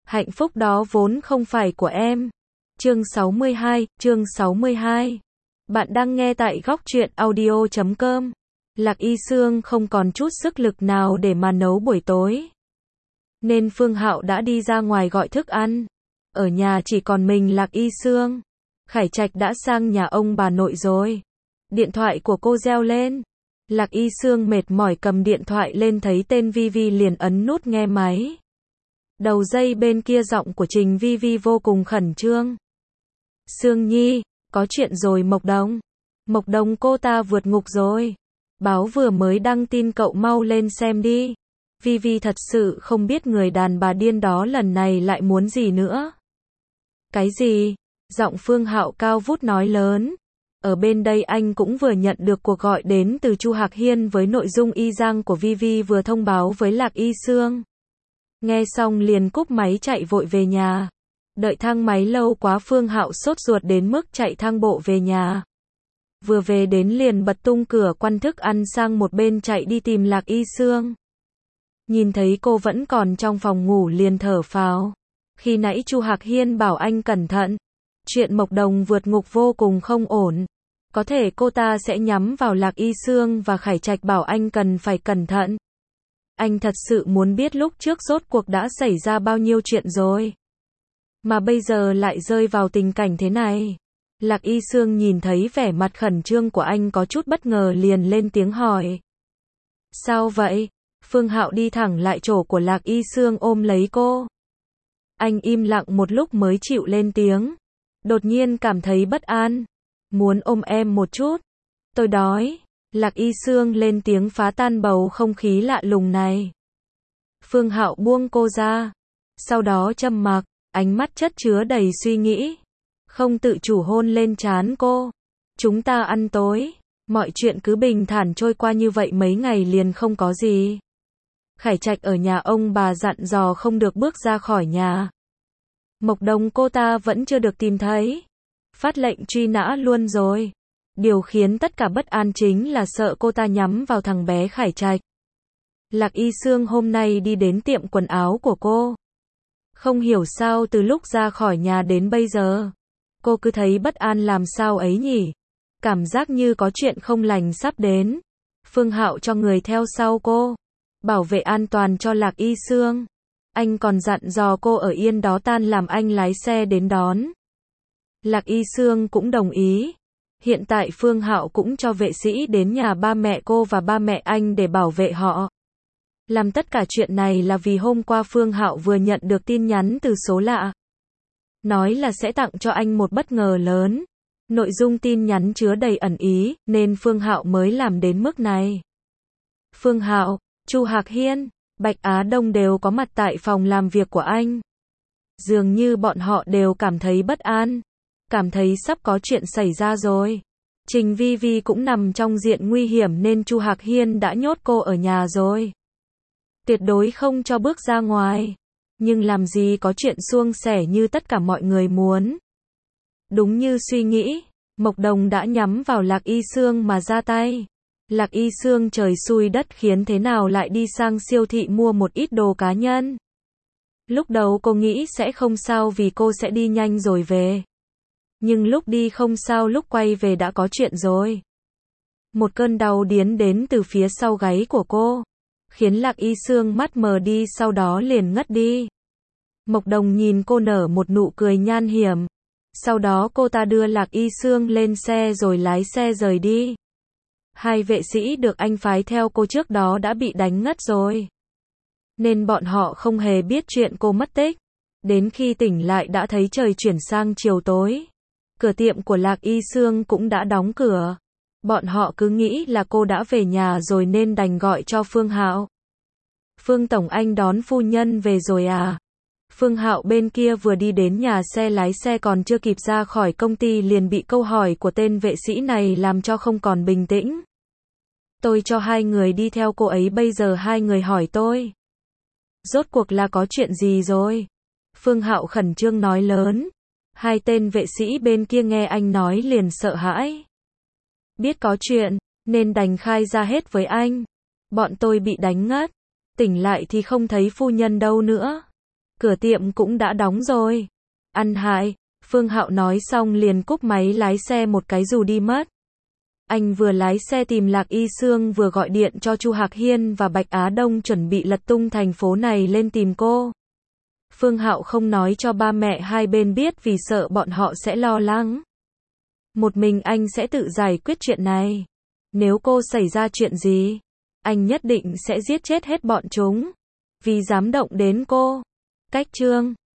Hạnh phúc đó vốn không phải của em. Chương 62. Bạn đang nghe tại góc truyện audio.com. Lạc Y Sương không còn chút sức lực nào để mà nấu buổi tối. Nên Phương Hạo đã đi ra ngoài gọi thức ăn. Ở nhà chỉ còn mình Lạc Y Sương. Khải Trạch đã sang nhà ông bà nội rồi. Điện thoại của cô reo lên. Lạc Y Sương mệt mỏi cầm điện thoại lên thấy tên Vi liền ấn nút nghe máy. Đầu dây bên kia giọng của Trình Vi vô cùng khẩn trương. Sương Nhi, có chuyện rồi Mộc Đồng. Mộc Đồng cô ta vượt ngục rồi. Báo vừa mới đăng tin cậu mau lên xem đi. Vi thật sự không biết người đàn bà điên đó lần này lại muốn gì nữa. Cái gì? Giọng Phương Hạo cao vút nói lớn. Ở bên đây anh cũng vừa nhận được cuộc gọi đến từ Chu Hạc Hiên với nội dung y chang của Vi vừa thông báo với Lạc Y Sương. Nghe xong liền cúp máy chạy vội về nhà. Đợi thang máy lâu quá Phương Hạo sốt ruột đến mức chạy thang bộ về nhà. Vừa về đến liền bật tung cửa quăng thức ăn sang một bên chạy đi tìm Lạc Y Sương. Nhìn thấy cô vẫn còn trong phòng ngủ liền thở phào. Khi nãy Chu Hạc Hiên bảo anh cẩn thận. Chuyện Mộc Đồng vượt ngục vô cùng không ổn. Có thể cô ta sẽ nhắm vào Lạc Y Sương và Khải Trạch bảo anh cần phải cẩn thận. Anh thật sự muốn biết lúc trước rốt cuộc đã xảy ra bao nhiêu chuyện rồi. Mà bây giờ lại rơi vào tình cảnh thế này. Lạc Y Sương nhìn thấy vẻ mặt khẩn trương của anh có chút bất ngờ liền lên tiếng hỏi. Sao vậy? Phương Hạo đi thẳng lại chỗ của Lạc Y Sương ôm lấy cô. Anh im lặng một lúc mới chịu lên tiếng. Đột nhiên cảm thấy bất an. Muốn ôm em một chút. Tôi đói. Lạc Y Sương lên tiếng phá tan bầu không khí lạ lùng này. Phương Hạo buông cô ra. Sau đó trầm mặc, ánh mắt chất chứa đầy suy nghĩ. Không tự chủ hôn lên trán cô. Chúng ta ăn tối. Mọi chuyện cứ bình thản trôi qua như vậy mấy ngày liền không có gì. Khải Trạch ở nhà ông bà dặn dò không được bước ra khỏi nhà. Mộc Đồng cô ta vẫn chưa được tìm thấy. Phát lệnh truy nã luôn rồi. Điều khiến tất cả bất an chính là sợ cô ta nhắm vào thằng bé Khải Trạch. Lạc Y Sương hôm nay đi đến tiệm quần áo của cô. Không hiểu sao từ lúc ra khỏi nhà đến bây giờ, cô cứ thấy bất an làm sao ấy nhỉ. Cảm giác như có chuyện không lành sắp đến. Phương Hạo cho người theo sau cô, bảo vệ an toàn cho Lạc Y Sương. Anh còn dặn dò cô ở yên đó tan làm anh lái xe đến đón. Lạc Y Sương cũng đồng ý. Hiện tại Phương Hạo cũng cho vệ sĩ đến nhà ba mẹ cô và ba mẹ anh để bảo vệ họ. Làm tất cả chuyện này là vì hôm qua Phương Hạo vừa nhận được tin nhắn từ số lạ. Nói là sẽ tặng cho anh một bất ngờ lớn. Nội dung tin nhắn chứa đầy ẩn ý, nên Phương Hạo mới làm đến mức này. Phương Hạo, Chu Hạc Hiên, Bạch Á Đông đều có mặt tại phòng làm việc của anh. Dường như bọn họ đều cảm thấy bất an. Cảm thấy sắp có chuyện xảy ra rồi. Trình Vi cũng nằm trong diện nguy hiểm nên Chu Hạc Hiên đã nhốt cô ở nhà rồi. Tuyệt đối không cho bước ra ngoài. Nhưng làm gì có chuyện suôn sẻ như tất cả mọi người muốn. Đúng như suy nghĩ, Mộc Đồng đã nhắm vào Lạc Y Sương mà ra tay. Lạc Y Sương trời xui đất khiến thế nào lại đi sang siêu thị mua một ít đồ cá nhân. Lúc đầu cô nghĩ sẽ không sao vì cô sẽ đi nhanh rồi về. Nhưng lúc đi không sao, lúc quay về đã có chuyện rồi. Một cơn đau điến đến từ phía sau gáy của cô, khiến Lạc Y Sương mắt mờ đi sau đó liền ngất đi. Mộc Đồng nhìn cô nở một nụ cười nhan hiểm. Sau đó cô ta đưa Lạc Y Sương lên xe rồi lái xe rời đi. Hai vệ sĩ được anh phái theo cô trước đó đã bị đánh ngất rồi. Nên bọn họ không hề biết chuyện cô mất tích. Đến khi tỉnh lại đã thấy trời chuyển sang chiều tối. Cửa tiệm của Lạc Y Sương cũng đã đóng cửa. Bọn họ cứ nghĩ là cô đã về nhà rồi nên đành gọi cho Phương Hạo. Phương Tổng anh đón phu nhân về rồi à? Phương Hạo bên kia vừa đi đến nhà xe lái xe còn chưa kịp ra khỏi công ty liền bị câu hỏi của tên vệ sĩ này làm cho không còn bình tĩnh. Tôi cho hai người đi theo cô ấy bây giờ hai người hỏi tôi. Rốt cuộc là có chuyện gì rồi? Phương Hạo khẩn trương nói lớn. Hai tên vệ sĩ bên kia nghe anh nói liền sợ hãi. Biết có chuyện, nên đành khai ra hết với anh. Bọn tôi bị đánh ngất. Tỉnh lại thì không thấy phu nhân đâu nữa. Cửa tiệm cũng đã đóng rồi. Ăn hại, Phương Hạo nói xong liền cúp máy lái xe một cái dù đi mất. Anh vừa lái xe tìm Lạc Y Sương vừa gọi điện cho Chu Hạc Hiên và Bạch Á Đông chuẩn bị lật tung thành phố này lên tìm cô. Phương Hạo không nói cho ba mẹ hai bên biết vì sợ bọn họ sẽ lo lắng. Một mình anh sẽ tự giải quyết chuyện này. Nếu cô xảy ra chuyện gì, anh nhất định sẽ giết chết hết bọn chúng. Vì dám động đến cô. Cách chương